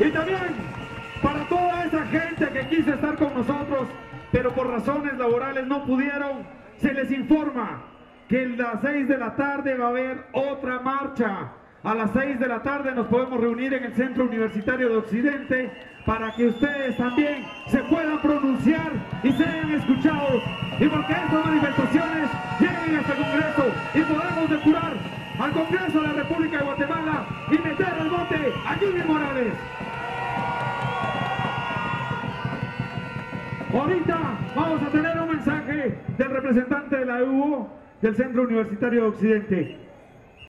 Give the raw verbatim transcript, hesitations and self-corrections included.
Y también para toda esa gente que quiso estar con nosotros, pero por razones laborales no pudieron, se les informa que a las seis de la tarde va a haber otra marcha. A las seis de la tarde nos podemos reunir en el Centro Universitario de Occidente para que ustedes también se puedan pronunciar y sean escuchados. Y porque estas manifestaciones lleguen hasta el Congreso y podamos depurar al Congreso de la República de Guatemala y meter al bote a Jimmy Morales. Ahorita vamos a tener un mensaje del representante de la U O del Centro Universitario de Occidente.